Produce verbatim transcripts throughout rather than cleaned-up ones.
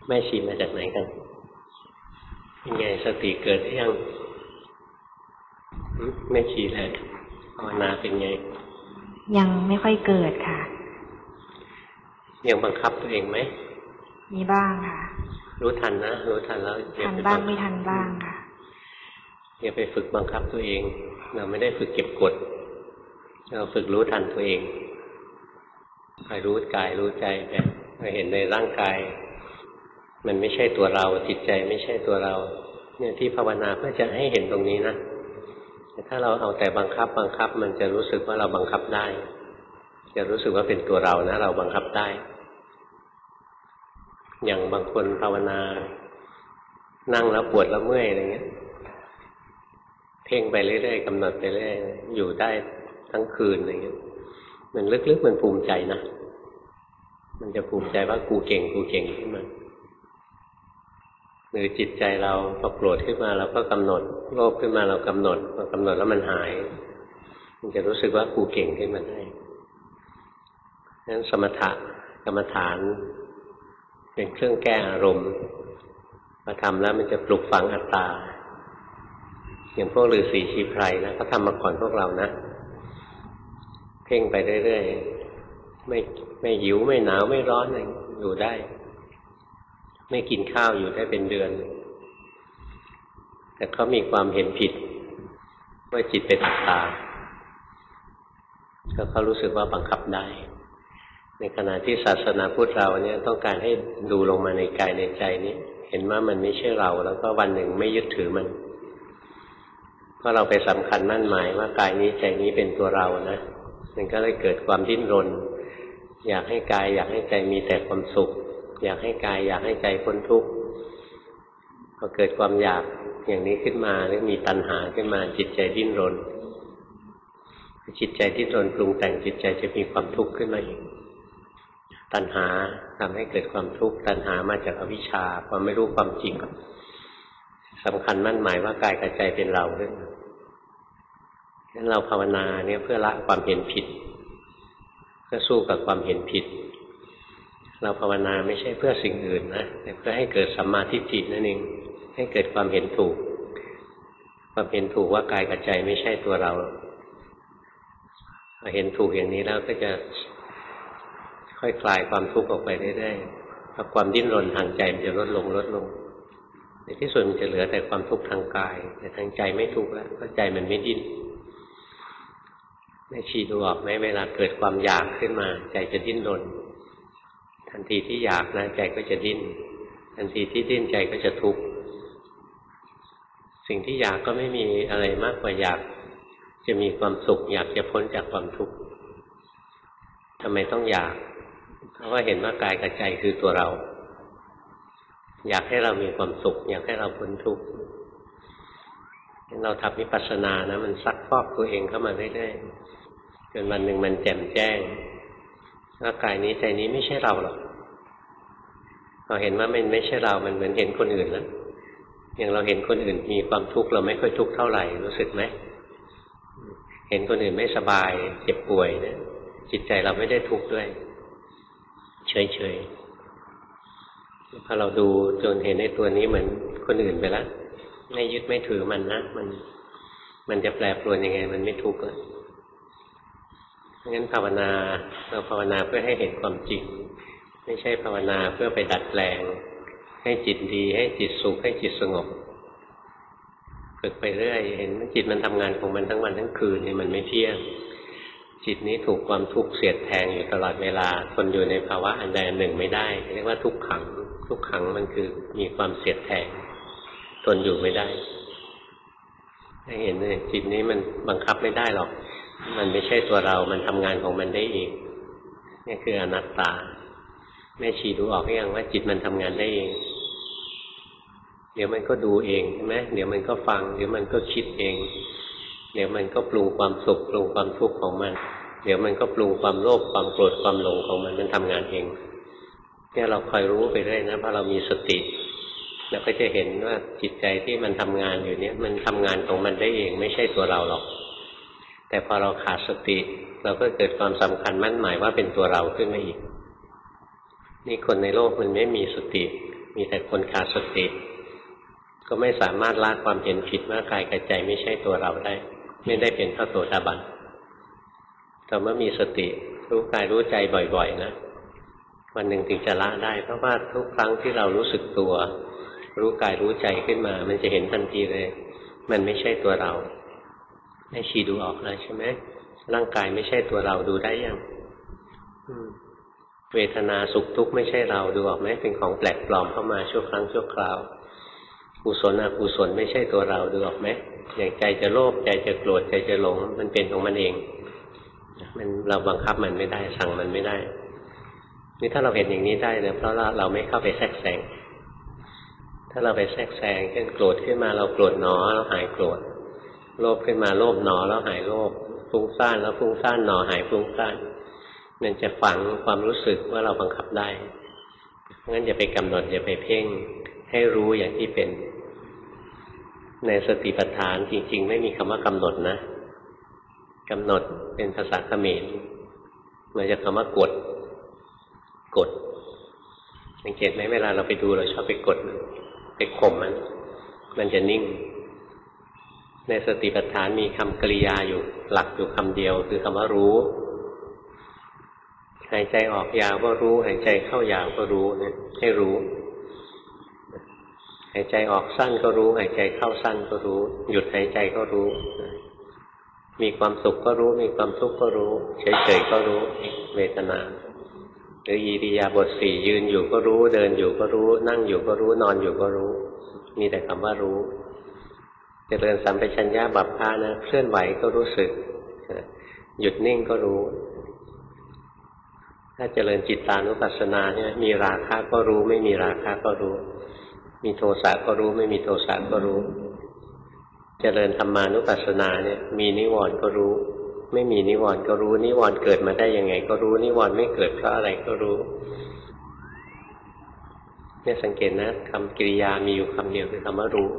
แม่ชีมาจากไหนกันเป็นไงสติเกิดหรือยังแม่ชีแหละภาวนาเป็นไงยังไม่ค่อยเกิดค่ะยังบังคับตัวเองไหมมีบ้างค่ะรู้ทันนะรู้ทันแล้วทันบ้างไม่ทันบ้างค่ะอย่าไปฝึกบังคับตัวเองเราไม่ได้ฝึกเก็บกดเราฝึกรู้ทันตัวเองคอยรู้กายรู้ใจไปเราเห็นในร่างกายมันไม่ใช่ตัวเราจิตใจไม่ใช่ตัวเราเนี่ยที่ภาวนาเพื่อจะให้เห็นตรงนี้นะแต่ถ้าเราเอาแต่บังคับบังคับมันจะรู้สึกว่าเราบังคับได้จะรู้สึกว่าเป็นตัวเรานะเราบังคับได้อย่างบางคนภาวนานั่งแล้วปวดแล้วเมื่อยอะไรเงี้ยเพ่งไปเรื่อยๆกำหนดไปเรื่อยอยู่ได้ทั้งคืนอะไรเงี้ยมันลึกๆมันภูมิใจนะมันจะภูมิใจว่ากูเก่งกูเก่งขึ้นมาหรือจิตใจเราพอโกรธขึ้นมาเราก็กำหนดโลภขึ้นมาเรากำหนดพอกำหนดแล้วมันหายมันจะรู้สึกว่ากูเก่งขึ้นมาได้นั้นสมถะกรรมฐานเป็นเครื่องแก้อารมณ์มาทำแล้วมันจะปลุกฝังอัตตาอย่างพวกฤาษีชีไพรนะเขาทำมาก่อนพวกเรานะเพ่งไปเรื่อยๆไม่ไม่หิวไม่หนาวไม่ร้อนอะไรอยู่ได้ไม่กินข้าวอยู่ได้เป็นเดือนแต่เขามีความเห็นผิดว่าจิตเป็นอัตตาก็เขารู้สึกว่าบังคับได้ในขณะที่ศาสนาพุทธเราเนี่ยต้องการให้ดูลงมาในกายในใจนี้เห็นว่ามันไม่ใช่เราแล้วก็วันหนึ่งไม่ยึดถือมันเพราะเราไปสำคัญมั่นหมายว่ากายนี้ใจนี้เป็นตัวเรานะมันก็เลยเกิดความดิ้นรนอยากให้กายอยากให้ใจมีแต่ความสุขอยากให้กายอยากให้ใจพ้นทุกข์พอเกิดความอยากอย่างนี้ขึ้นมาหรือมีตัณหาขึ้นมาจิตใจดิ้นรนจิตใจดิ้นรนปรุงแต่งจิตใจจะมีความทุกข์ขึ้นมาอีกตัณหาทำให้เกิดความทุกข์ตัณหามาจากอวิชชาความไม่รู้ความจริงสำคัญมั่นหมายว่ากายกับใจเป็นเราด้วยงั้นเราภาวนาเนี่ยเพื่อละความเห็นผิดเพื่อสู้กับความเห็นผิดเราภาวนาไม่ใช่เพื่อสิ่งอื่นนะแต่เพื่อให้เกิดสัมมาทิฏฐินั่นเองให้เกิดความเห็นถูกความเห็นถูกว่ากายกับใจไม่ใช่ตัวเราพอเห็นถูกอย่างนี้แล้วก็จะค่อยคลายความทุกข์ออกไปเรื่อยๆเพราะความดิ้นรนทางใจมันจะลดลงลดลงในที่สุดมันจะเหลือแต่ความทุกข์ทางกายแต่ทางใจไม่ทุกข์แล้วเพราะใจมันไม่ดิ้นแม่ชีดูออกไหมเวลาเกิดความอยากขึ้นมาใจจะดิ้นรนทันทีที่อยากนะใจก็จะดิ้นทันทีที่ดิ้นใจก็จะทุกข์สิ่งที่อยากก็ไม่มีอะไรมากกว่าอยากจะมีความสุขอยากจะพ้นจากความทุกข์ทำไมต้องอยากเพราะว่าเห็นว่ากายกับใจคือตัวเราอยากให้เรามีความสุขอยากให้เราพ้นทุกข์เราทำวิปัสสนานะมันซักฟอกตัวเองเข้ามาเรื่อยๆจนวันหนึ่งมันแจ่มแจ้งว่ากายนี้ใจนี้ไม่ใช่เราหรอกพอเห็นว่ามันไม่ใช่เรามันเหมือนเห็นคนอื่นแล้วอย่างเราเห็นคนอื่นมีความทุกข์เราไม่ค่อยทุกข์เท่าไหร่รู้สึกไหมเห็นคนอื่นไม่สบายเจ็บป่วยเนี่ยจิตใจเราไม่ได้ทุกข์ด้วยเฉยๆพอเราดูจนเห็นในตัวนี้เหมือนคนอื่นไปแล้วไม่ยึดไม่ถือมันนะมันมันจะแปรปรวนยังไงมันไม่ทุกข์แล้วงั้นภาวนาเราภาวนาเพื่อให้เห็นความจริงไม่ใช่ภาวนาเพื่อไปดัดแปลงให้จิตดีให้จิตสุขให้จิตสงบฝึกไปเรื่อยเห็นจิตมันทำงานของมันทั้งวันทั้งคืนนี่มันไม่เที่ยงจิตนี้ถูกความทุกข์เสียดแทงอยู่ตลอดเวลาทนอยู่ในภาวะอันใดอันหนึ่งไม่ได้เรียกว่าทุกขังทุกขังมันคือมีความเสียดแทงทนอยู่ไม่ได้ให้เห็นเลยจิตนี้มันบังคับไม่ได้หรอกมันไม่ใช่ตัวเรามันทำงานของมันได้เองนี่คืออนัตตาแม่ชีดูออกหรือยังว่าจิตมันทำงานได้เองเดี๋ยวมันก็ดูเองใช่ไหมเดี๋ยวมันก็ฟังเดี๋ยวมันก็คิดเองเดี๋ยวมันก็ปรุงความสุขปรุงความทุกข์ของมันเดี๋ยวมันก็ปรุงความโลภความโกรธความหลงของมันมันทำงานเองเนี่ยเราคอยรู้ไปเรื่อยนะเพราะเรามีสติเราก็จะเห็นว่าจิตใจที่มันทำงานอยู่เนี่ยมันทำงานของมันได้เองไม่ใช่ตัวเราหรอกแต่พอเราขาดสติเราก็เกิดความสำคัญมั่นหมายว่าเป็นตัวเราขึ้นมาอีกนี่คนในโลกมันไม่มีสติมีแต่คนขาดสติก็ไม่สามารถละความเห็นผิดว่ากายกับใจไม่ใช่ตัวเราได้ไม่ได้เป็นพระโสดาบันแต่เมื่อมีสติรู้กายรู้ใจบ่อยๆนะวันหนึ่งถึงจะละได้เพราะว่าทุกครั้งที่เรารู้สึกตัวรู้กายรู้ใจขึ้นมามันจะเห็นทันทีเลยมันไม่ใช่ตัวเราให้ชี้ดูออกเลยใช่ไหมร่างกายไม่ใช่ตัวเราดูได้ยังเวทนาสุขทุกข์ไม่ใช่เราดูออกไหมเป็นของแปลกปลอมเข้ามาชั่วครั้งชั่วคราวกุศลอกุศลไม่ใช่ตัวเราดูออกไหมอย่างใจจะโลภใจจะโกรธใจจะหลงมันเป็นของมันเองมันเราบังคับมันไม่ได้สั่งมันไม่ได้นี่ถ้าเราเห็นอย่างนี้ได้เนี่ยเพราะเราไม่เข้าไปแทรกแซงถ้าเราไปแทรกแซงเช่นโกรธขึ้นมาเราโกรธหนอแล้วหายโกรธโลภขึ้นมาโลภหนอแล้วหายโลภฟุ้งซ่านแล้วฟุ้งซ่านหนอหายฟุ้งซ่านมันจะฝังความรู้สึกว่าเราบังคับได้งั้นอย่าไปกำหนดอย่าไปเพ่งให้รู้อย่างที่เป็นในสติปัฏฐานจริงๆไม่มีคำว่ากำหนดนะกำหนดเป็นภาษาเขมรมาจากคำว่ากดกดสังเกตไหมเวลาเราไปดูเราชอบไปกดไปข่มมันมันจะนิ่งในสติปัฏฐานมีคำกริยาอยู่หลักอยู่คำเดียวคือคำว่ารู้หายใจออกยาวก็รู้หายใจเข้ายาวก็รู้เนี่ยให้รู้หายใจออกสั้นก็รู้หายใจเข้าสั้นก็รู้หยุดหายใจก็รู้มีความสุขก็รู้มีความทุกข์ก็รู้เฉยๆก็รู้เวทนาหรืออิริยาบถสี่ยืนอยู่ก็รู้เดินอยู่ก็รู้นั่งอยู่ก็รู้นอนอยู่ก็รู้มีแต่คำว่ารู้เจริญสัมปชัญญะบัพพะนะเคลื่อนไหวก็รู้สึกหยุดนิ่งก็รู้ถ้าเจริญจิตตานุปัสสนาเนี่ยมีราคะก็รู้ไม่มีราคะก็รู้มีโทสะก็รู้ไม่มีโทสะก็รู้เจริญธรรมานุปัสสนาเนี่ยมีนิวรณ์ก็รู้ไม่มีนิวรณ์ก็รู้นิวรณ์เกิดมาได้ยังไงก็รู้นิวรณ์ไม่เกิดเพราะอะไรก็รู้เนี่ยสังเกตนะคำกริยามีอยู่คำเดียวคือคำว่ารู้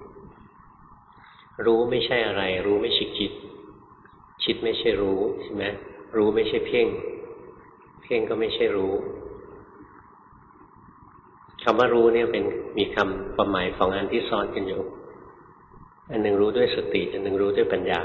รู้ไม่ใช่อะไรรู้ไม่ใช่คิดคิดไม่ใช่รู้ใช่ไหมรู้ไม่ใช่เพ่งเพ่งก็ไม่ใช่รู้คำว่ารู้เนี่ยเป็นมีคำความหมายสองอันที่ซ้อนกันอยู่อันหนึ่งรู้ด้วยสติอันหนึ่งรู้ด้วยปัญญา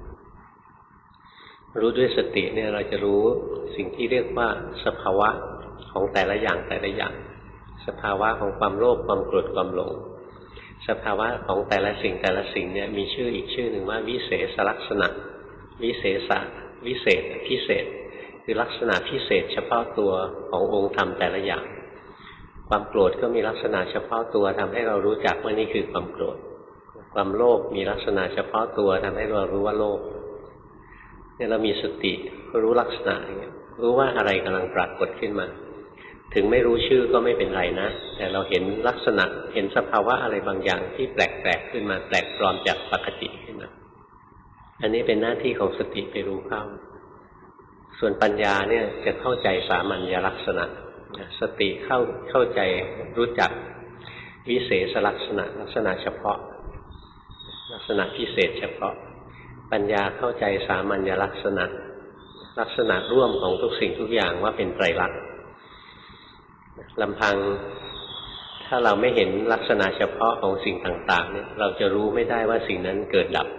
รู้ด้วยสติเนี่ยเราจะรู้สิ่งที่เรียกว่าสภาวะของแต่ละอย่างแต่ละอย่างสภาวะของความโลภความโกรธความหลงสภาวะของแต่ละสิ่งแต่ละสิ่งเนี่ยมีชื่ออีกชื่อหนึ่งว่าวิเศษลักษณะวิเศษะวิเศษพิเศษคือลักษณะพิเศษเฉพาะตัวขององค์ธรรมแต่ละอย่างความโกรธก็มีลักษณะเฉพาะตัวทำให้เรารู้จักว่านี่คือความโกรธความโลภมีลักษณะเฉพาะตัวทำให้เรารู้ว่าโลภเนี่ยเรามีสติรู้ลักษณะอย่างเงี้ยรู้ว่าอะไรกำลังปรากฏขึ้นมาถึงไม่รู้ชื่อก็ไม่เป็นไรนะแต่เราเห็นลักษณะเห็นสภาวะอะไรบางอย่างที่แปลกๆขึ้นมาแปลกปลอมจากปกติขึ้นมาอันนี้เป็นหน้าที่ของสติไปรู้เข้าส่วนปัญญาเนี่ยจะเข้าใจสามัญลักษณะสติเข้าเข้าใจรู้จักวิเศษลักษณะลักษณะเฉพาะลักษณะพิเศษเฉพาะปัญญาเข้าใจสามัญลักษณะลักษณะร่วมของทุกสิ่งทุกอย่างว่าเป็นไตรลักษณ์ลำพังถ้าเราไม่เห็นลักษณะเฉพาะของสิ่งต่างๆเนี่ยเราจะรู้ไม่ได้ว่าสิ่งนั้นเกิดดับ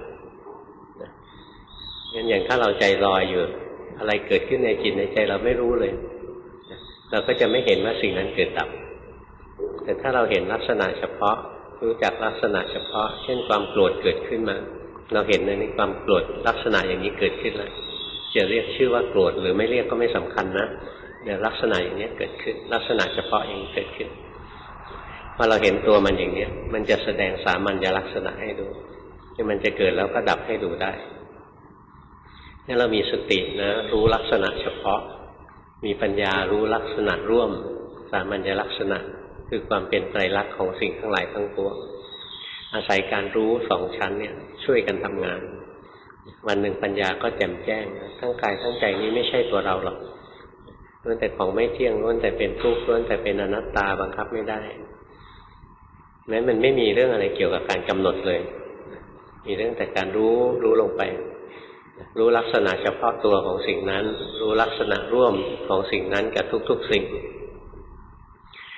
งั้นอย่างถ้าเราใจลอยอยู่อะไรเกิดขึ้นในจิตในใจเราไม่รู้เลยเราก็จะไม่เห็นว่าสิ่งนั้นเกิดดับแต่ถ้าเราเห็นลักษณะเฉพาะรู้จักลักษณะเฉพาะเช่นความโกรธเกิดขึ้นมาเราเห็นในนี้ความโกรธลักษณะอย่างนี้เกิดขึ้นแล้วจะเรียกชื่อว่าโกรธหรือไม่เรียกก็ไม่สำคัญนะแต่ลักษณะอย่างนี้เกิดขึ้นลักษณะเฉพาะอย่างนี้เกิดขึ้นพอเราเห็นตัวมันอย่างนี้มันจะแสดงสามัญลักษณะให้ดูที่มันจะเกิดแล้วก็ดับให้ดูได้นี่เรามีสตินะรู้ลักษณะเฉพาะมีปัญญารู้ลักษณะร่วมสามัญลักษณะคือความเป็นไตรลักษณ์ของสิ่งทั้งหลายทั้งปวงอาศัยการรู้สองชั้นเนี่ยช่วยกันทำงานวันหนึ่งปัญญาก็แจ่มแจ้งทั้งกายทั้งใจนี้ไม่ใช่ตัวเราหรอกล้วนแต่ของไม่เที่ยงล้วนแต่เป็นทุกข์ล้วนแต่เป็นอนัตตาบังคับไม่ได้แม้มันไม่มีเรื่องอะไรเกี่ยวกับการกำหนดเลยมีเรื่องแต่การรู้รู้ลงไปรู้ลักษณะเฉพาะตัวของสิ่งนั้นรู้ลักษณะร่วมของสิ่งนั้นกับทุกๆสิ่ง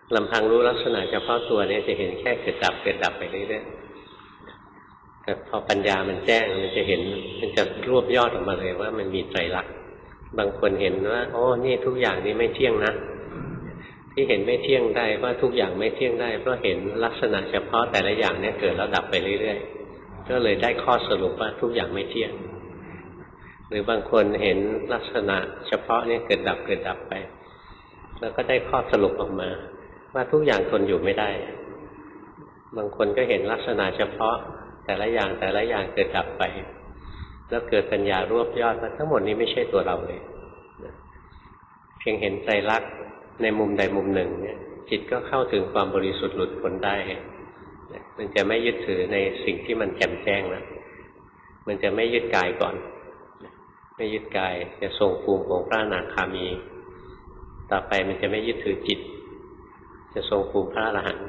ลำพังรู้ลักษณะเฉพาะตัวเนี่ยจะเห็นแค่เกิดดับเกิดดับไปเรื่อยๆแต่พอปัญญามันแจ้งมันจะเห็นมันจะรวบยอดออกมาเลยว่ามันมีไตรลักษณ์บางคนเห็นว่าโอ้นี่ทุกอย่างนี้ไม่เที่ยงนะที่เห็นไม่เที่ยงได้ว่าทุกอย่างไม่เที่ยงได้เพราะเห็นลักษณะเฉพาะแต่ละอย่างเนี่ยเกิดแล้วดับไปเรื่อยๆก็เลยได้ข้อสรุปว่าทุกอย่างไม่เที่ยงหรือบางคนเห็นลักษณะเฉพาะเนี่ยเกิดดับเกิดดับไปแล้วก็ได้ข้อสรุปออกมาว่าทุกอย่างทนอยู่ไม่ได้บางคนก็เห็นลักษณะเฉพาะแต่ละอย่างแต่ละอย่างเกิดดับไปแล้วเกิดปัญญารวบยอดว่าทั้งหมดนี้ไม่ใช่ตัวเราเลยเพียงเห็นไตรลักษณ์ในมุมใดมุมหนึ่งเนี่ยจิตก็เข้าถึงความบริสุทธิ์หลุดพ้นได้มันจะไม่ยึดถือในสิ่งที่มันแจ่มแจ้งแล้วมันจะไม่ยึดกายก่อนไม่ยึดกายจะทรงภูมิของพระอนาคามีต่อไปมันจะไม่ยึดถือจิตจะทรงภูมิพระอรหันต์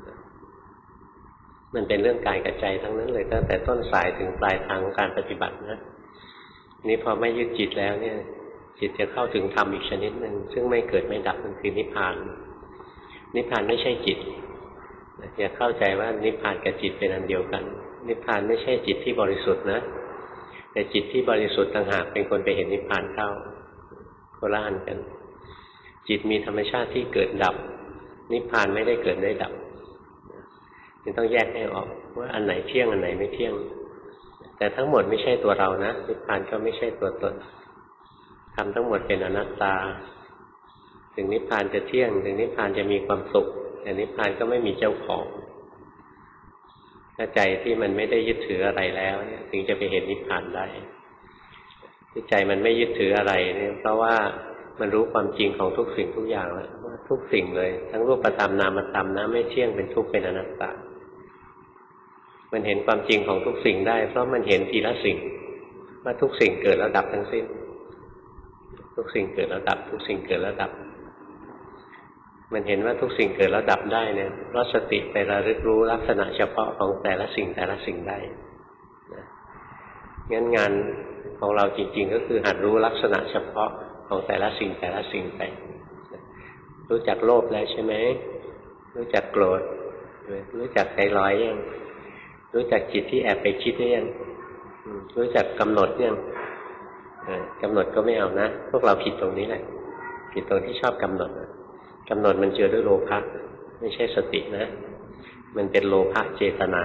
มันเป็นเรื่องกายกับใจทั้งนั้นเลยตั้งแต่ต้นสายถึงปลายทางของการปฏิบัตินะนี่พอไม่ยึดจิตแล้วเนี่ยจิตจะเข้าถึงธรรมอีกชนิดหนึ่งซึ่งไม่เกิดไม่ดับมันคือนิพพานนิพพานไม่ใช่จิตอย่าเข้าใจว่านิพพานกับจิตเป็นอันเดียวกันนิพพานไม่ใช่จิตที่บริสุทธิ์นะแต่จิตที่บริสุทธิ์ต่างหากเป็นคนไปเห็นนิพพานเข้าโคละอันกันจิตมีธรรมชาติที่เกิดดับนิพพานไม่ได้เกิดได้ดับจึงต้องแยกให้ออกว่าอันไหนเที่ยงอันไหนไม่เที่ยงแต่ทั้งหมดไม่ใช่ตัวเรานะนิพพานก็ไม่ใช่ตัวตนทำทั้งหมดเป็นอนัตตาถึงนิพพานจะเที่ยงถึงนิพพานจะมีความสุขแต่นิพพานก็ไม่มีเจ้าของถ้าใจที่มันไม่ได้ยึดถืออะไรแล้วเนี่ยถึงจะไปเห็นนิพพานได้ที่ใจมันไม่ยึดถืออะไรเนี่ยเพราะว่ามันรู้ความจริงของทุกสิ่งทุกอย่างแล้วว่าทุกสิ่งเลยทั้งรูปธรรมนามธรรมนะไม่เที่ยงเป็นทุกข์เป็นอนัตตามันเห็นความจริงของทุกสิ่งได้เพราะมันเห็นทีละสิ่งว่าทุกสิ่งเกิดแล้วดับทั้งสิ้นทุกสิ่งเกิดแล้วดับทุกสิ่งเกิดแล้วดับมันเห็นว่าทุกสิ่งเกิดแล้วดับได้เนี่ยเพราะสติไประลึกรู้ลักษณะเฉพาะของแต่ละสิ่งแต่ละสิ่งได้นะงั้นงานของเราจริงๆก็คือหัดรู้ลักษณะเฉพาะของแต่ละสิ่งแต่ละสิ่งไปรู้จักโลภแล้วใช่ไหมรู้จักโกรธรู้จักใจลอยยังรู้จักจิตที่แอบไปคิดหรือยังรู้จักกำหนดยังกำหนดก็ไม่เอานะพวกเราผิดตรงนี้แหละผิดตรงที่ชอบกำหนดกำหนดมันเจือด้วยโลภะไม่ใช่สตินะมันเป็นโลภะเจตนา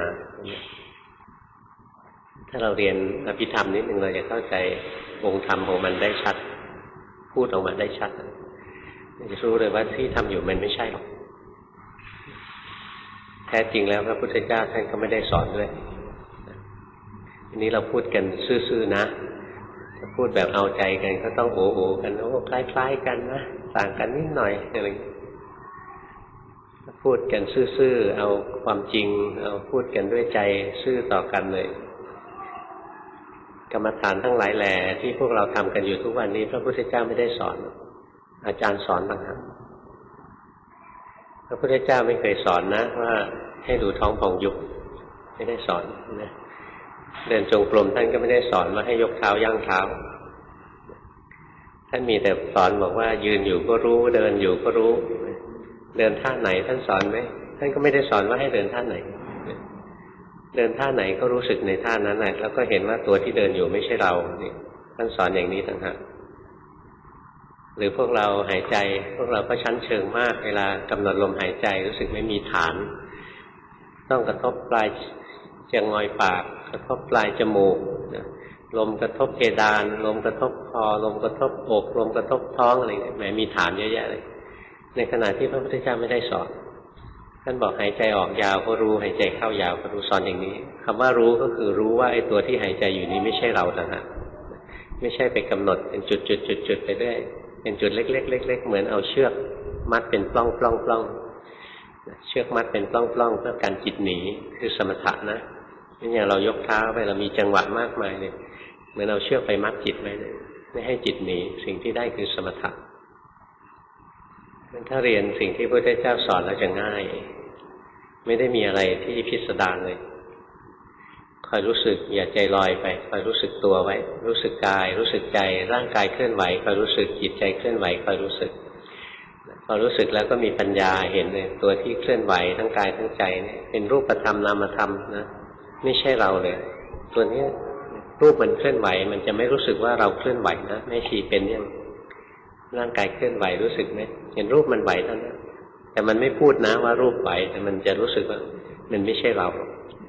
ถ้าเราเรียนอภิธรรมนิดนึงเราจะเข้าใจองค์ธรรมของมันได้ชัดพูดออกมาได้ชัดจะรู้เลยว่าที่ทำอยู่มันไม่ใช่หรอกแท้จริงแล้วพระพุทธเจ้าท่านก็ไม่ได้สอนด้วยอันนี้เราพูดกันซื่อๆนะถ้าพูดแบบเอาใจกันก็ต้องโอ้โหกันโอ้คล้ายๆกันนะต่างกันนิดหน่อยอะไรพูดกันซื่อๆเอาความจริงเอาพูดกันด้วยใจซื่อต่อกันเลยกรรมฐานทั้งหลายแหล่ที่พวกเราทำกันอยู่ทุกวันนี้พระพุทธเจ้าไม่ได้สอนอาจารย์สอนต่างหากพระพุทธเจ้าไม่เคยสอนนะว่าให้ดูท้องผ่องยุบไม่ได้สอนนะเดินจงกรมท่านก็ไม่ได้สอนว่าให้ยกเท้าย่างเท้าท่านมีแต่สอนบอกว่ายืนอยู่ก็รู้เดินอยู่ก็รู้เดินท่าไหนท่านสอนไหมท่านก็ไม่ได้สอนว่าให้เดินท่าไหนเดินท่าไหนก็รู้สึกในท่านั้นแหละแล้วก็เห็นว่าตัวที่เดินอยู่ไม่ใช่เรานี่ท่านสอนอย่างนี้ต่างหากหรือพวกเราหายใจพวกเราก็ชั้นเชิงมากเวลากำหนดลมหายใจรู้สึกไม่มีฐานต้องกระทบปลายเจียงงอยปากกระทบปลายจมูกลมกระทบเพดานลมกระทบคอลมกระทบอกลมกระทบท้องอะไรแหมมีฐานเยอะแยะเลยในขณะที่พระพุทธเจ้าไม่ได้สอนท่านบอกหายใจออกยาวก็รู้หายใจเข้ายาวก็รู้สอนอย่างนี้คำว่ารู้ก็คือรู้ว่าไอ้ตัวที่หายใจอยู่นี้ไม่ใช่เราต่างหากไม่ใช่ไปกำหนดเป็นจุดๆๆๆไปเรื่อยเป็นจุดเล็กๆเล็กๆเหมือนเอาเชือกมัดเป็นปล้องปล้องปล้องเชือกมัดเป็นปล้องปล้องเพื่อการจิตหนีคือสมถะนะนี่อย่างเรายกเท้าไปเรามีจังหวะมากมายเลยเหมือนเอาเชือกไปมัดจิตไว้เลยไม่ให้จิตหนีสิ่งที่ได้คือสมถะถ้าเรียนสิ่งที่พระพุทธเจ้าสอนแล้วจะง่ายไม่ได้มีอะไรที่พิสดารเลยคอยรู้สึกอย่าใจลอยไปคอยรู้สึกตัวไว้รู้สึกกายรู้สึกใจร่างกายเคลื่อนไหวคอยรู้สึกจิตใจเคลื่อนไหวคอยรู้สึกพอรู้สึกแล้วก็มีปัญญาเห็นเลยตัวที่เคลื่อนไหวทั้งกายทั้งใจเนี่ยเป็นรูปธรรมนามธรรมนะไม่ใช่เราเลยตัวนี้รูปมันเคลื่อนไหวมันจะไม่รู้สึกว่าเราเคลื่อนไหวนะแม่ชีเป็นยังร่างกายเคลื่อนไหวรู้สึกไหมเห็นรูปมันไหวเท่านั้นแต่มันไม่พูดนะว่ารูปไหวแต่มันจะรู้สึกว่ามันไม่ใช่เรา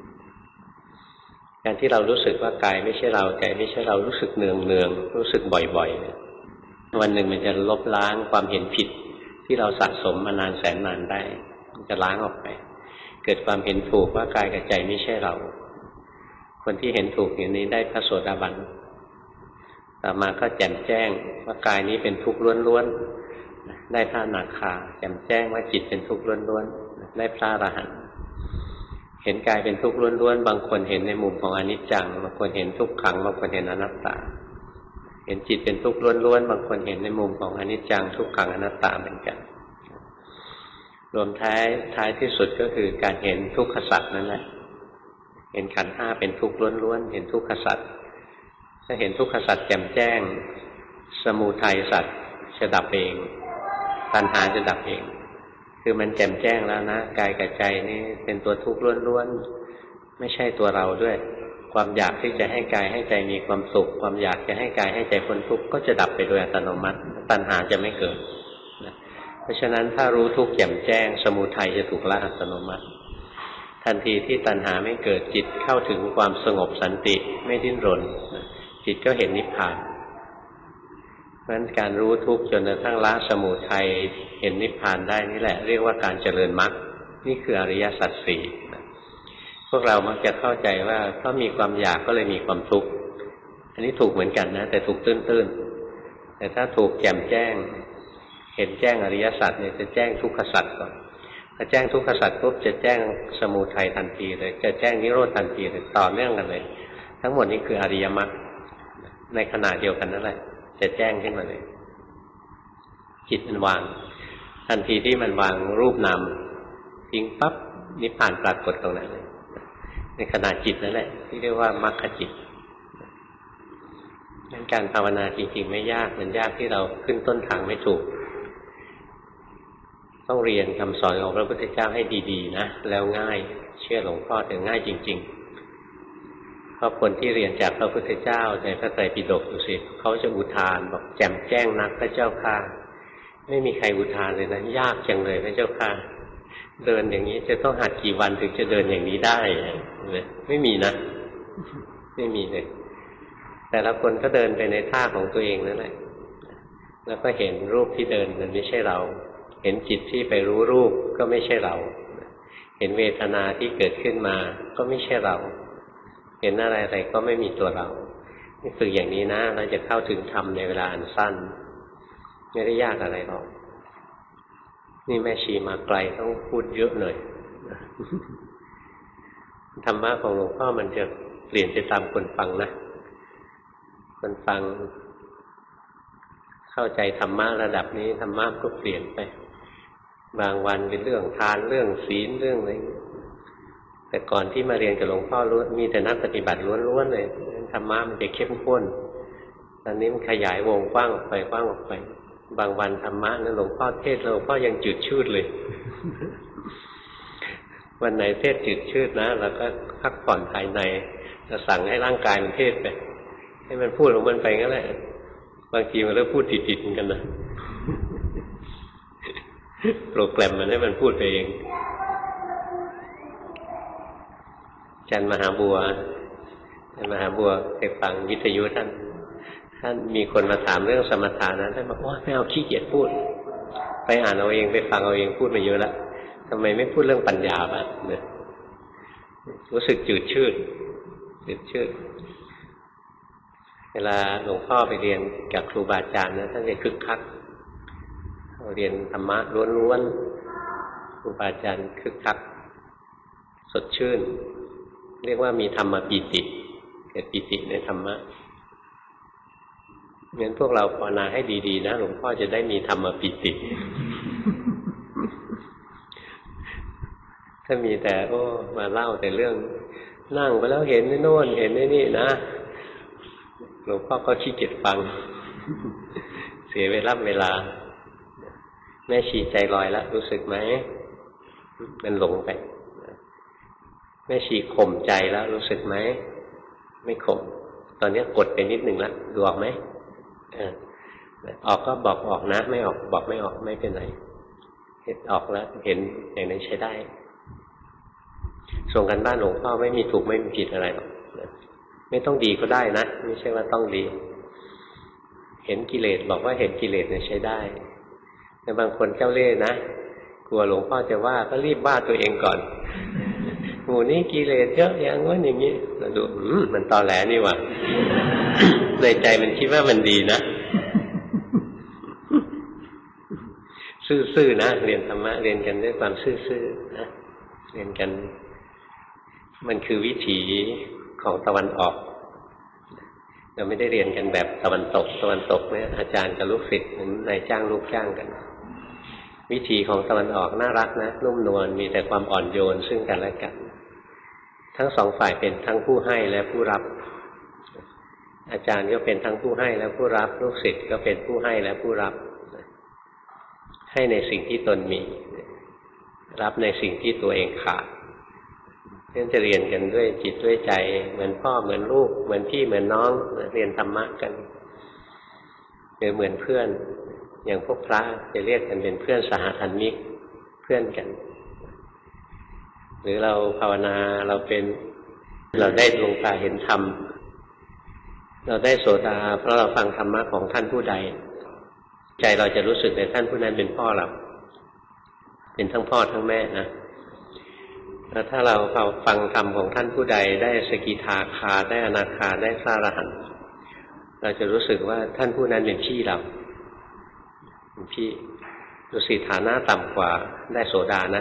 การที่เรารู้สึกว่ากายไม่ใช่เราใจไม่ใช่เรารู้สึกเนืองเนืองรู้สึกบ่อยๆเนี่ยวันหนึ่งมันจะลบล้างความเห็นผิดที่เราสะสมมานานแสนนานได้มันจะล้างออกไปเกิดความเห็นถูกว่ากายกับใจไม่ใช่เราคนที่เห็นถูกอย่างนี้ได้พระโสดาบันต่อมาก็แจ่มแจ้งว่ากายนี้เป็นทุกข์ล้วนๆได้พระอนาคาแจ่มแจ้งว่าจิตเป็นทุกข์ล้วนๆได้พระอรหันต์เห็นกายเป็นทุกข์ล้วนๆบางคนเห็นในมุมของอนิจจังบางคนเห็นทุกขังบางคนเห็นอนัตตาเห็นจิตเป็นทุกข์ล้วนๆบางคนเห็นในมุมของอนิจจังทุกขังอนัตตาเหมือนกันรวมท้ายท้ายที่สุดก็คือการเห็นทุกขสัจนั่นแหละเห็นขันธ์ห้าเป็นทุกข์ล้วนๆเห็นทุกขสัจถ้าเห็นทุกขสัจแจ่มแจ้งสมุทัยสัจจะดับเองตัณหาจะดับเองคือมันแจ่มแจ้งแล้วนะกายกับใจนี่เป็นตัวทุกข์ล้วนๆไม่ใช่ตัวเราด้วยความอยากที่จะให้กายให้ใจมีความสุขความอยากจะให้กายให้ใจพ้นทุกข์ก็จะดับไปโดยอัตโนมัติตัณหาจะไม่เกิดนะเพราะฉะนั้นถ้ารู้ทุกข์แจ่มแจ้งสมุทัยจะถูกละอัตโนมัติทันทีที่ตัณหาไม่เกิดจิตเข้าถึงความสงบสันติไม่ดิ้นรนนะจิตก็เห็นนิพพานเพราะฉะนั้นการรู้ทุกข์จนกระทั่งละสมุทัยเห็นนิพพานได้นี่แหละเรียกว่าการเจริญมรรคนี่คืออริยสัจสี่พวกเรามักจะเข้าใจว่าเพราะมีความอยากก็เลยมีความทุกข์อันนี้ถูกเหมือนกันนะแต่ถูกตื้นๆแต่ถ้าถูกแจ่มแจ้งเห็นแจ้งอริยสัจเนี่ยจะแจ้งทุกขสัจก่อนถ้าแจ้งทุกขสัจปุ๊บจะแจ้งสมุทัยทันทีเลยจะแจ้งนิโรธทันทีเลยต่อเนื่องกันเลยทั้งหมดนี้คืออริยมรรคในขณะเดียวกันนั่นแหละจะแจ้งขึ้นมาเลยจิตมันวางทันทีที่มันวางรูปนามทิ้งปั๊บนิพพานปรากฏตรงนั้นเลยในขณะจิตนั่นแหละที่เรียกว่ามรรคจิตงั้นการภาวนาจริงๆไม่ยากมันยากที่เราขึ้นต้นทางไม่ถูกต้องเรียนคำสอนของพระพุทธเจ้าให้ดีๆนะแล้วง่ายเชื่อหลวงพ่อถึงง่ายจริงๆเพราะคนที่เรียนจากพระพุทธเจ้าในพระไตรปิฎกดูสิเขาจะอุทานบอกแจ่มแจ้งนักพระเจ้าข้าไม่มีใครอุทานเลยนะยากจังเลยพระเจ้าข้าเดินอย่างนี้จะต้องหัดกี่วันถึงจะเดินอย่างนี้ได้ไม่มีนะไม่มีเลยแต่ละคนก็เดินไปในท่าของตัวเองนั่นแหละแล้วก็เห็นรูปที่เดินมันไม่ใช่เราเห็นจิตที่ไปรู้รูปก็ไม่ใช่เราเห็นเวทนาที่เกิดขึ้นมาก็ไม่ใช่เราเห็นอะไรอะไรก็ไม่มีตัวเรานี่ฝึกอย่างนี้นะเราจะเข้าถึงธรรมในเวลาอันสั้นไม่ได้ยากอะไรหรอกนี่แม่ชีมาไกลต้องพูดเยอะหน่อยธรรมะของหลวงพ่อมันจะเปลี่ยนไปตามคนฟังนะคนฟังเข้าใจธรรมะระดับนี้ธรรมะก็เปลี่ยนไปบางวันเป็นเรื่องทานเรื่องศีลเรื่องอะไรแต่ก่อนที่มาเรียนกับหลวงพ่อรู้มีแต่นักปฏิบัติล้วนๆเลยธรรมะมันจะเข้มข้นตอนนี้มันขยายวงกว้างออกไปกว้างออกไปบางวันธรรมะนั้นหลวงพ่อเทศหลวงพ่อยังจืดชืดเลยวันไหนเทศจืดชืดนะเราก็พักผ่อนภายในจะสั่งให้ร่างกายมันเทศไปให้มันพูดของมันไปงั้นแหละบางทีมันเริ่มพูดติดๆเหมือนกันนะโปรแกรมมันให้มันพูดไปเองอาจารย์มหาบัวอาจารย์มหาบัวไปฟังวิทยุท่านท่านมีคนมาถามเรื่องสมถะนะท่านบอกว่าไม่เอาขี้เกียจพูดไปอ่านเอาเองไปฟังเอาเองพูดมาเยอะแล้วทำไมไม่พูดเรื่องปัญญาบ้างเนี่ยรู้สึกจืดชืดจืดชืดเวลาหลวงพ่อไปเรียนกับครูบาอาจารย์นะท่านจะคึกคักเรียนธรรมะล้วนๆครูบาอาจารย์คึกคักสดชื่นเรียกว่ามีธรรมปิติเกิดปิติในธรรมะงั้นพวกเราภาวนาให้ดีๆนะหลวงพ่อจะได้มีธรรมปิติ ถ้ามีแต่โอ้มาเล่าแต่เรื่องนั่งไปแล้วเห็นโน่นเห็นนี่นะหลวงพ่อก็ขี้เกียจฟัง เสียเวลาเวลาแม่ชีใจลอยแล้วรู้สึกไหมมันหลงไปแม่ชีข่มใจแล้วรู้สึกไหมไม่ข่มตอนนี้กดไปนิดหนึ่งละดูออกไหมเออออกก็บอกออกนะไม่ออกบอกไม่ออกไม่เป็นไรเห็นออกแล้วเห็นอย่างนั้นใช้ได้ส่งกันบ้านหลวงพ่อไม่มีถูกไม่มีผิดอะไรหรอกไม่ต้องดีก็ได้นะไม่ใช่ว่าต้องดีเห็นกิเลสบอกว่าเห็นกิเลสเนี่ยใช้ได้แต่บางคนเจ้าเล่ห์นะกลัวหลวงพ่อจะว่าก็รีบว่าตัวเองก่อนหมู่นี้กิเลสเยอะอย่างงั้นอย่างนี้เราดูอืมมันตอแหลนี่หว่า ในใจมันคิดว่ามันดีนะซื่อๆนะเรียนธรรมะเรียนกันด้วยความซื่อๆนะเรียนกันมันคือวิถีของตะวันออกเราไม่ได้เรียนกันแบบตะวันตกตะวันตกเนี่ยอาจารย์กับลูกศิษย์เหมือนนายจ้างลูกจ้างกันวิถีของตะวันออกน่ารักนะนุ่มนวลมีแต่ความอ่อนโยนซึ่งกันและกันทั้งสองฝ่ายเป็นทั้งผู้ให้และผู้รับอาจารย์ก็เป็นทั้งผู้ให้และผู้รับลูกศิษย์ก็เป็นผู้ให้และผู้รับให้ในสิ่งที่ตนมีรับในสิ่งที่ตัวเองขาดเพื่อจะเรียนกันด้วยจิตด้วยใจเหมือนพ่อเหมือนลูกเหมือนพี่เหมือนน้องเรียนธรรมะกันหรือเหมือนเพื่อนอย่างพวกพระจะเรียกกันเป็นเพื่อนสหธรรมิกเพื่อนกันหรือเราภาวนาเราเป็นเราได้ดวงตาเห็นธรรมเราได้โสดาเพราะเราฟังธรรมะของท่านผู้ใดใจเราจะรู้สึกในท่านผู้นั้นเป็นพ่อเราเป็นทั้งพ่อทั้งแม่นะแล้วถ้าเราฟังธรรมของท่านผู้ใดได้สกิทาคาได้อนาคาได้พระอรหันต์เราจะรู้สึกว่าท่านผู้นั้นเป็นพี่เราเป็นพี่ดูสิฐานะต่ำกว่าได้โสดานะ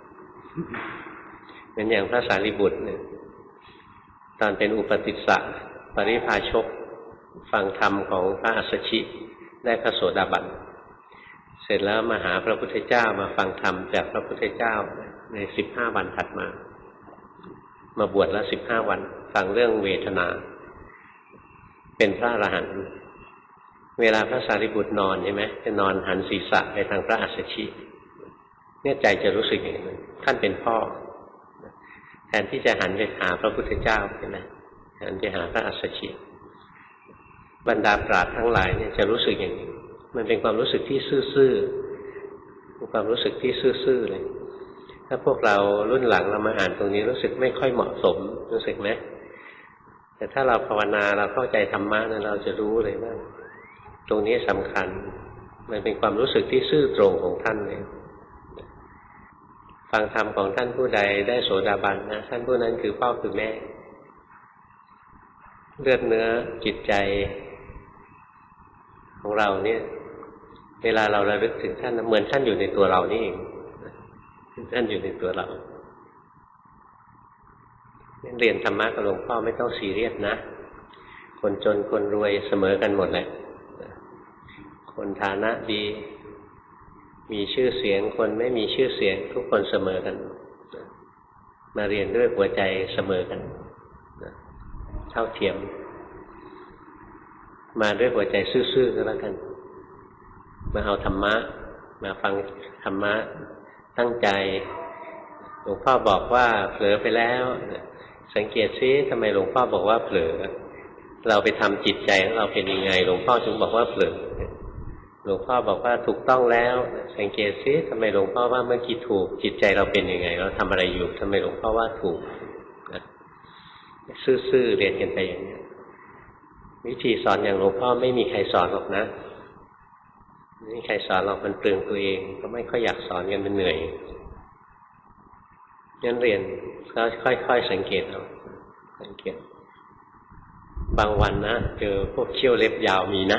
เหมือนอย่างพระสารีบุตรเนี่ยตอนเป็นอุปติสสะปริภาชกฟังธรรมของพระอัสสชิได้พระโสดาบันเสร็จแล้วมาหาพระพุทธเจ้ามาฟังธรรมจากพระพุทธเจ้าในสิบห้าวันถัดมามาบวชแล้วสิบห้าวันฟังเรื่องเวทนาเป็นพระอรหันต์เวลาพระสารีบุตรนอนใช่ไหมจะนอนหันศีรษะไปทางพระอัสสชิเนี่ยใจจะรู้สึกอย่างนั้นท่านเป็นพ่อแทนที่จะหันไปหาพระพุทธเจ้าใช่ไหมหันไปหาพระอัสสชิบรรดาปราชญ์ทั้งหลายเนี่ยจะรู้สึกอย่างนี้มันเป็นความรู้สึกที่ซื่อๆเป็นความรู้สึกที่ซื่อๆเลยถ้าพวกเรารุ่นหลังเรามาอ่านตรงนี้รู้สึกไม่ค่อยเหมาะสมรู้สึกไหมแต่ถ้าเราภาวนาเราเข้าใจธรรมะนั้นเราจะรู้เลยว่าตรงนี้สำคัญมันเป็นความรู้สึกที่ซื่อตรงของท่านเลยฟังธรรมของท่านผู้ใดได้โสดาบันนะท่านผู้นั้นคือพ่อคือแม่เลือดเนื้อจิตใจของเราเนี่ยเวลาเราระลึกถึงท่านเหมือนท่านอยู่ในตัวเรานี่เองท่านอยู่ในตัวเราเรียนธรรมะกับหลวงพ่อไม่ต้องซีเรียสนะคนจนคนรวยเสมอกันหมดแหละคนฐานะดีมีชื่อเสียงคนไม่มีชื่อเสียงทุกคนเสมอกันมาเรียนด้วยหัวใจเสมอกันเท่าเทียมมาด้วยหัวใจซื่อๆก็แล้วกันมาเอาธรรมะมาฟังธรรมะตั้งใจหลวงพ่อบอกว่าเผลอไปแล้วสังเกตซิทำไมหลวงพ่อบอกว่าเผลอเราไปทำจิตใจของเราเป็นยังไงหลวงพ่อจึงบอกว่าเผลอหลวงพ่อบอกว่าถูกต้องแล้วสังเกตซิทำไมหลวงพ่อว่าเมื่อกี้ถูกจิตใจเราเป็นยังไงเราทำอะไรอยู่ทำไมหลวงพ่อว่าถูกซื่อๆเรียนกันไปอย่างนี้วิธีสอนอย่างหลวงพ่อไม่มีใครสอนหรอกนะไม่มีใครสอนหรอกมันเปลืองตัวเองก็ไม่ค่อยอยากสอนกันมันเหนื่อยงั้นเรียนก็ค่อยๆสังเกตเอาสังเกตบางวันนะเจอพวกเขี้ยวเล็บยาวมีนะ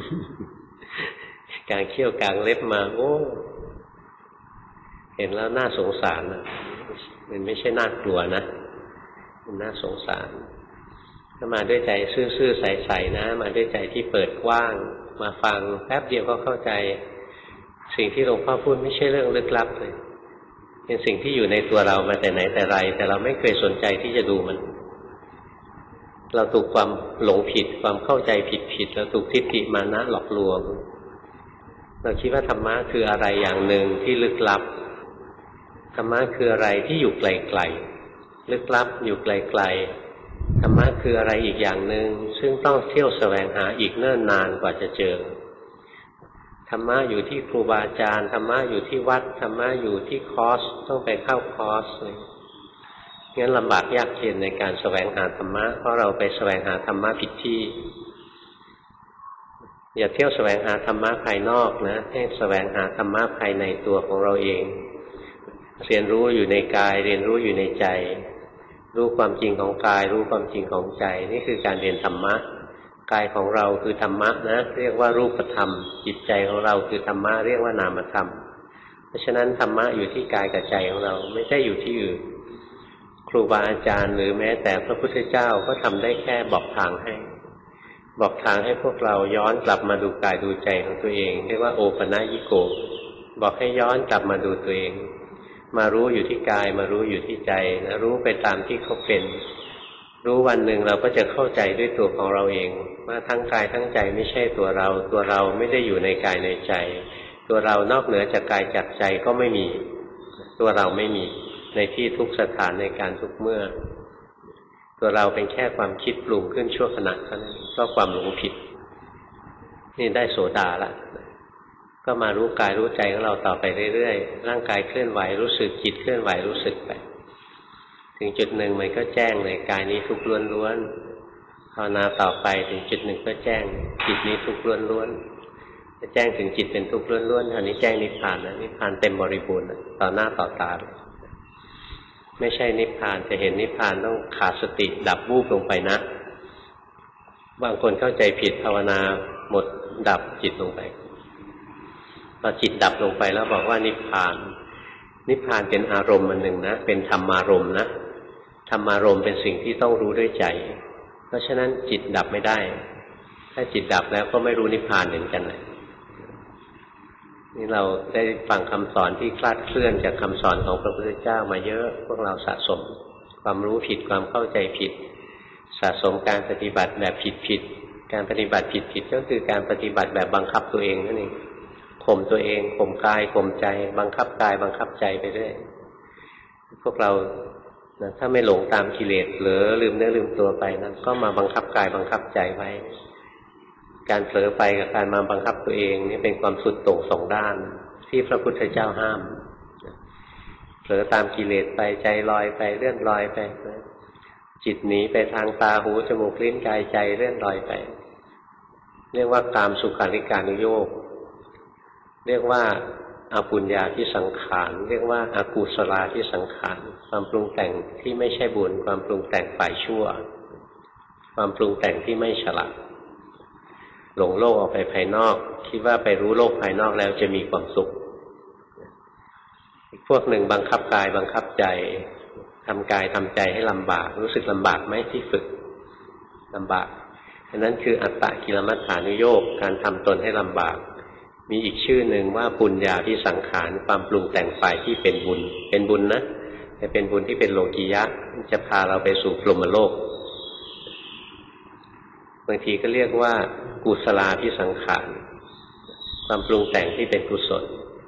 กลางเขี้ยวกลางเล็บมาโอ้เห็นแล้วน่าสงสารนะมันไม่ใช่น่ากลัวนะมันน่าสงสารถ้ามาด้วยใจซื่อๆใสๆนะมาด้วยใจที่เปิดกว้างมาฟังแป๊บเดียวก็เข้าใจสิ่งที่หลวงพ่อพูดไม่ใช่เรื่องลึกลับเลยเป็นสิ่งที่อยู่ในตัวเรามาแต่ไหนแต่ไรแต่เราไม่เคยสนใจที่จะดูมันเราถูกความหลงผิดความเข้าใจผิดผิดเราถูกทิฏฐิมานะหลอกลวงเราคิดว่าธรรมะคืออะไรอย่างหนึ่งที่ลึกลับธรรมะคืออะไรที่อยู่ไกลๆลึกลับอยู่ไกลๆธรรมะคืออะไรอีกอย่างหนึ่งซึ่งต้องเที่ยวแสวงหาอีกเนิ่นนานกว่าจะเจอธรรมะอยู่ที่ครูบาอาจารย์ธรรมะอยู่ที่วัดธรรมะอยู่ที่คอร์สต้องไปเข้าคอร์สเลยงั้นลำบากยากเย็นในการแสวงหาธรรมะเพราะเราไปแสวงหาธรรมะผิดที่อย่าเที่ยวแสวงหาธรรมะภายนอกนะให้แสวงหาธรรมะภายในตัวของเราเองเรียนรู้อยู่ในกายเรียนรู้อยู่ในใจรู้ความจริงของกายรู้ความจริงของใจนี่คือการเรียนธรรมะกายของเราคือธรรมะนะเรียกว่ารูปธรรมจิตใจของเราคือธรรมะเรียกว่านามธรรมเพราะฉะนั้นธรรมะอยู่ที่กายกับใจของเราไม่ใช่อยู่ที่อื่นครูบาอาจารย์หรือแม้แต่พระพุทธเจ้าก็ทำได้แค่บอกทางให้บอกทางให้พวกเราย้อนกลับมาดูกายดูใจของตัวเองเรียกว่าโอปนัญิโกบอกให้ย้อนกลับมาดูตัวเองมารู้อยู่ที่กายมารู้อยู่ที่ใจนะรู้ไปตามที่เขาเป็นรู้วันหนึ่งเราก็จะเข้าใจด้วยตัวของเราเองว่าทั้งกายทั้งใจไม่ใช่ตัวเราตัวเราไม่ได้อยู่ในกายในใจตัวเรานอกเหนือจากกายจากใจก็ไม่มีตัวเราไม่มีในที่ทุกสถานในการทุกเมื่อตัวเราเป็นแค่ความคิดปรุงขึ้นชั่วขณะเท่านั้นก็ความหลงผิดนี่ได้โสดาละก็มารู้กายรู้ใจของเราต่อไปเรื่อยๆร่างกายเคลื่อนไหวรู้สึกจิตเคลื่อนไหวรู้สึกไปถึงจุดหนึ่งมันก็แจ้งเลยกายนี้ทุกข์ล้วนๆภาวนาต่อไปถึงจุดหนึ่งก็แจ้งจิตนี้ทุกข์ล้วนๆจะแจ้งถึงจิตเป็นทุกข์ล้วนๆอันนี้แจ้งนิพพานนะนิพพานเต็มบริบูรณ์ต่อหน้าต่อตาไม่ใช่นิพพานจะเห็นนิพพานต้องขาดสติดับวูบลงไปนะบางคนเข้าใจผิดภาวนาหมดดับจิตลงไปพอจิตดับลงไปแล้วบอกว่านิพพานนิพพานเป็นอารมณ์อันหนึ่งนะเป็นธรรมารมณ์นะธรรมารมณ์เป็นสิ่งที่ต้องรู้ด้วยใจเพราะฉะนั้นจิตดับไม่ได้ถ้าจิตดับแล้วก็ไม่รู้นิพพานเหมือนกันเลยนี่เราได้ฟังคำสอนที่คลาดเคลื่อนจากคำสอนของพระพุทธเจ้ามาเยอะพวกเราสะสมความรู้ผิดความเข้าใจผิดสะสมการปฏิบัติแบบผิดๆการปฏิบัติผิดๆก็คือการปฏิบัติแบบบังคับตัวเองนั่นเองข่มตัวเองข่มกายข่มใจบังคับกายบังคับใจไปเรื่อยพวกเรานะถ้าไม่หลงตามกิเลสหรือลืมเนื้อลืมตัวไปนะก็มาบังคับกายบังคับใจไว้การเผลอไปกับการมาบังคับตัวเองนี่เป็นความสุดโต่งสองด้านที่พระพุทธเจ้าห้ามเผลอตามกิเลสไปใจลอยไปเลื่อนลอยไปจิตหนีไปทางตาหูจมูกลิ้นกายใจเลื่อนลอยไปเรียกว่ากามสุขาริการุโยคเรียกว่าอปุญญาที่สังขารเรียกว่าอากุศลาที่สังขารความปรุงแต่งที่ไม่ใช่บุญความปรุงแต่งฝ่ายชั่วความปรุงแต่งที่ไม่ฉลาดหลงโลกออกไปภายนอกคิดว่าไปรู้โลกภายนอกแล้วจะมีความสุขอีกพวกหนึ่งบังคับกายบังคับใจทำกายทำใจให้ลำบากรู้สึกลำบากไหมที่ฝึกลำบากอันนั้นคืออัตตกิลมัฏฐานุโยคการทำตนให้ลำบากมีอีกชื่อหนึ่งว่าปุญญาที่สังขารความปรุงแต่งฝ่ายที่เป็นบุญเป็นบุญนะแต่เป็นบุญที่เป็นโลกียะจะพาเราไปสู่พรหมโลกบางทีก็เรียกว่ากุศลาที่สังขารความปรุงแต่งที่เป็นกุศล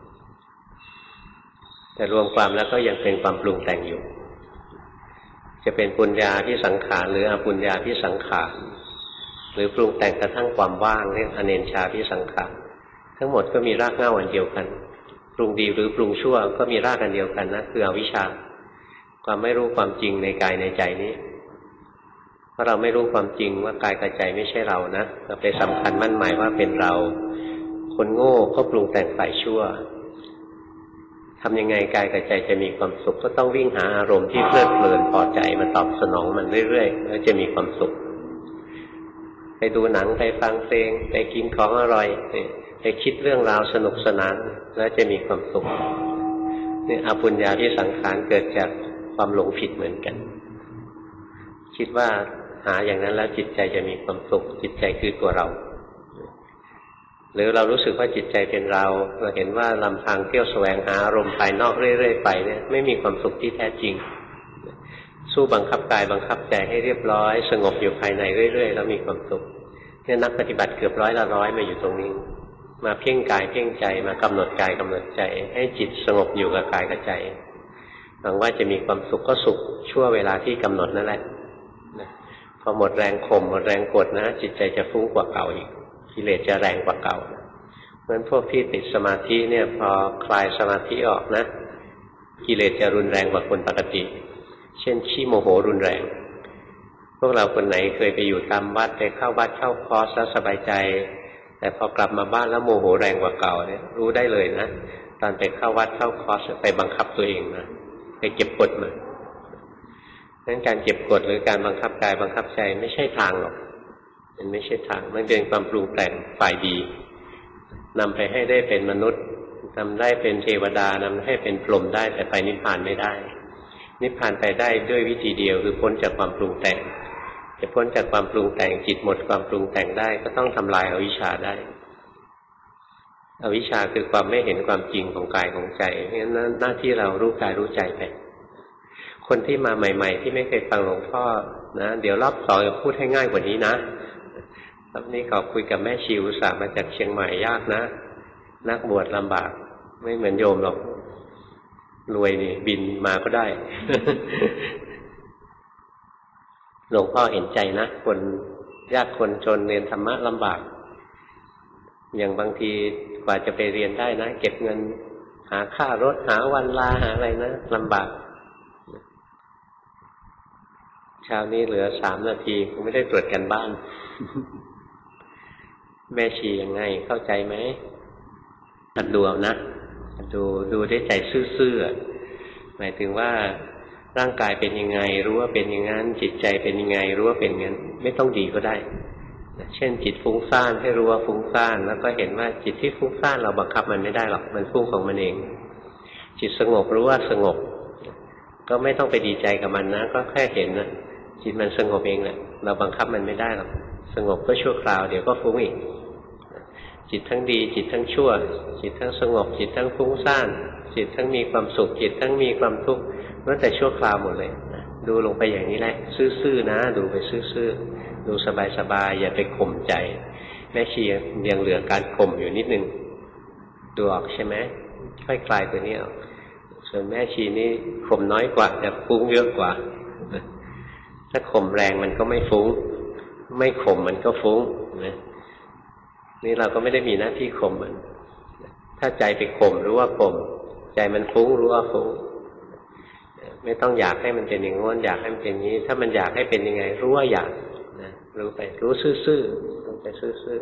แต่รวมความแล้วก็ยังเป็นความปรุงแต่งอยู่จะเป็นปุญญาที่สังขารหรืออปุญญาที่สังขารหรือปรุงแต่งกระทั่งความว่างเรียกอเนญชาที่สังขารทั้งหมดก็มีรากเหง้าอันเดียวกันปรุงดีหรือปรุงชั่วก็มีรากอันเดียวกันนะคืออวิชชาความไม่รู้ความจริงในกายในใจนี้เพราะเราไม่รู้ความจริงว่ากายกับใจไม่ใช่เรานะเราไปสำคัญมั่นหมายว่าเป็นเราคนโง่ก็ปรุงแต่งฝ่ายชั่วทำยังไงกายกับใจจะมีความสุขก็ต้องวิ่งหาอารมณ์ที่เพลิดเพลินพอใจมาตอบสนองมันเรื่อยๆแล้วจะมีความสุขไปดูหนังไปฟังเพลงไปกินของอร่อยไปคิดเรื่องราวสนุกสนานแล้วจะมีความสุขนี่อปุญญาที่สังขารเกิดจากความหลงผิดเหมือนกันคิดว่าหาอย่างนั้นแล้วจิตใจจะมีความสุขจิตใจคือตัวเราหรือเรารู้สึกว่าจิตใจเป็นเราเราเห็นว่าลำพังเที่ยวแสวงหาอารมณ์ภายนอกเรื่อยๆไปเนี่ยไม่มีความสุขที่แท้จริงสู้บังคับกายบังคับใจให้เรียบร้อยสงบอยู่ภายในเรื่อยๆแล้วมีความสุขเนี่ยนักปฏิบัติเกือบร้อยละร้อยมาอยู่ตรงนี้มาเพ่งกายเพ่งใจมากำหนดกายกำหนดใจให้จิตสงบอยู่กับกายกับใจหวังว่าจะมีความสุขก็สุขชั่วเวลาที่กำหนดนั่นแหละนะพอหมดแรงข่มหมดแรงกดนะจิตใจจะฟุ้งกว่าเก่าอีกกิเลสจะแรงกว่าเก่าเพราะฉะนั้นพวกที่ติดสมาธิเนี่ยพอคลายสมาธิออกนะกิเลสจะรุนแรงกว่าคนปกติเช่นขี้โมโหรุนแรงพวกเราคนไหนเคยไปอยู่ตามวัดไปเข้าวัดเข้าคอร์สแล้วสบายใจแต่พอกลับมาบ้านแล้วโมโหแรงกว่าเก่าเนี่ยรู้ได้เลยนะตอนไปเข้าวัดเข้าคอร์สไปบังคับตัวเองนะไปเก็บกดมาดังนั้นการเก็บกดหรือการบังคับกายบังคับใจไม่ใช่ทางหรอกมันไม่ใช่ทางมันเป็นความปรุงแต่งฝ่ายดีนำไปให้ได้เป็นมนุษย์นำได้เป็นเทวดานำให้เป็นพรหมได้แต่ไปนิพพานไม่ได้นิพพานไปได้ด้วยวิธีเดียวคือพ้นจากความปรุงแต่งจะพ้นจากความปรุงแต่งจิตหมดความปรุงแต่งได้ก็ต้องทำลายอวิชชาได้อวิชชาคือความไม่เห็นความจริงของกายของใจเพราะฉะนั้นหน้าที่เรารู้กายรู้ใจไปคนที่มาใหม่ๆที่ไม่เคยฟังหลวงพ่อนะเดี๋ยวรอบสองจะพูดให้ง่ายกว่านี้นะรอบนี้ขอคุยกับแม่ชิวสามมาจากเชียงใหม่ยากนะนักบวชลำบากไม่เหมือนโยมหรอกรวยนี่บินมาก็ได้ หลวงพ่อเห็นใจนะคนยากคนจนเรียนธรรมะลำบากอย่างบางทีกว่าจะไปเรียนได้นะเก็บเงินหาค่ารถหาวันลาหาอะไรนะลำบากเช้านี้เหลือสามนาทีคงไม่ได้ตรวจกันบ้าน แม่ชียังไงเข้าใจไหมหัดดูเอานะดูดูได้ใจซื่อๆหมายถึงว่าร่างกายเป็นยังไงรู้ว่าเป็นอย่างนั้นจิตใจเป็นยังไงรู้ว่าเป็นอย่างนั้นไม่ต้องดีก็ได้เช่นจิตฟุ้งซ่านให้รู้ว่าฟุ้งซ่านแล้วก็เห็นว่าจิตที่ฟุ้งซ่านเราบังคับมันไม่ได้หรอกมันฟุ้งของมันเองจิตสงบรู้ว่าสงบก็ไม่ต้องไปดีใจกับมันนะก็แค่เห็นนะจิตมันสงบเองแหละเราบังคับมันไม่ได้หรอกสงบก็ชั่วคราวเดี๋ยวก็ฟุ้งอีกจิตทั้งดีจิตทั้งชั่วจิตทั้งสงบจิตทั้งฟุ้งซ่านจิตทั้งมีความสุขจิตทั้งมีความทุกข์นั่นแต่ชั่วคราวหมดเลยนะดูลงไปอย่างนี้แหละซื่อๆนะดูไปซื่อๆดูสบายๆอย่าไปข่มใจแม่ชียังเหลือการข่มอยู่นิดนึงดูออกใช่ไหมค่อยคลายตัวนี้ออกส่วนแม่ชีนี่ข่มน้อยกว่าแต่ฟุ้งเยอะกว่าถ้าข่มแรงมันก็ไม่ฟุ้งไม่ข่มมันก็ฟุ้งนะนี่เราก็ไม่ได้มีหน้าที่ข่มมันถ้าใจไปข่มรู้ว่าข่มใจมันฟุ้งรู้ว่าฟุ้งไม่ต้องอยากให้มันเป็นอย่างง้นอยากให้มันเป็นอย่างนี้ถ้ามันอยากให้เป็นยังไงรู้ว่าอยากนะรู้ไปรู้ซื่อๆรู้ไปซื่อ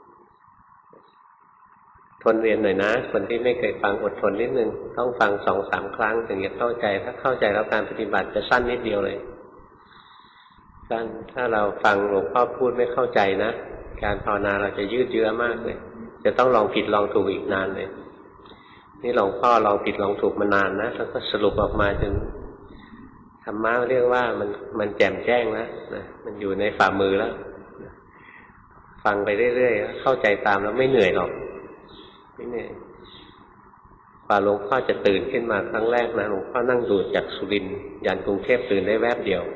ๆทนเรียนหน่อยนะคนที่ไม่เคยฟังอดทนนิดนึงต้องฟังสองสามครั้งถึงจะเข้าใจถ้าเข้าใจแล้วการปฏิบัติจะสั้นนิดเดียวเลยสั้นถ้าเราฟังหลวงพ่อพูดไม่เข้าใจนะการภาวนาเราจะยืดเยื้อมากเลยจะต้องลองผิดลองถูกอีกนานเลยนี่หลวงพ่อลองผิดลองถูกมานานนะแล้วก็สรุปออกมาจนธรรมะเรียกว่ามันมันแจ่มแจ้งแล้วนะมันอยู่ในฝ่ามือแล้วฟังไปเรื่อยๆเข้าใจตามแล้วไม่เหนื่อยหรอกไม่เหนื่อยกว่าหลวงพ่อจะตื่นขึ้นมาครั้งแรกนะหลวงพ่อนั่งดูจากสุรินทร์ยันกรุงเทพตื่นได้แวบเดียว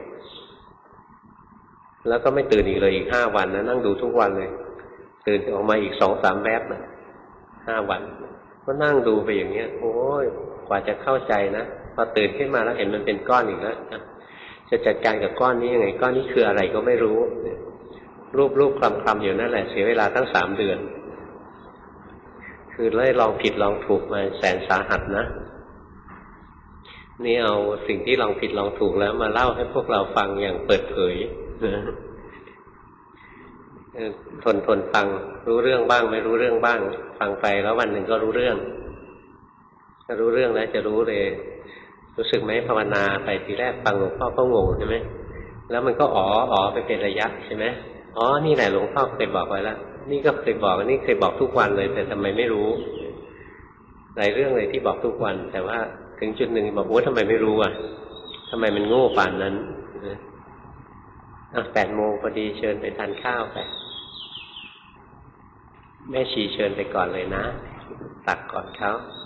แล้วก็ไม่ตื่นอีกเลยอีกห้าวันนะนั่งดูทุกวันเลยตื่นออกมาอีกสองสามแวบนะห้าวันก็นั่งดูไปอย่างเงี้ยโอ้ยกว่าจะเข้าใจนะพอตื่นขึ้นมาแล้วเห็นมันเป็นก้อนอีกแล้วจะจัดการกับก้อนนี้ยังไงก้อนนี้คืออะไรก็ไม่รู้รูปรูปคลำคลำอยู่นั่นแหละเสียเวลาตั้งสามเดือนคือเลยลองผิดลองถูกมาแสนสาหัสนะนี่เอาสิ่งที่ลองผิดลองถูกแล้วมาเล่าให้พวกเราฟังอย่างเปิดเผยทนทนฟังรู้เรื่องบ้างไม่รู้เรื่องบ้างฟังไปแล้ววันหนึ่งก็รู้เรื่องถ้ารู้เรื่องแล้วจะรู้เลยรู้สึกไหมภาวนาไปทีแรกฟังหลวงพ่อก็งงใช่ไหมแล้วมันก็อ๋ออ๋อไปเป็นระยะใช่ไหมอ๋อนี่แหละหลวงพ่อเคยบอกไว้แล้วนี่ก็เคยบอกนี่เคยบอกทุกวันเลยแต่ทำไมไม่รู้หลายเรื่องเลยที่บอกทุกวันแต่ว่าถึงจุดหนึ่งบอกว่าทำไมไม่รู้อ่ะทำไมมันโง่ป่านนั้นอ่ะแปดโมงพอดีเชิญไปทานข้าวไปแม่ชีเชิญไปก่อนเลยนะตักก่อนเขา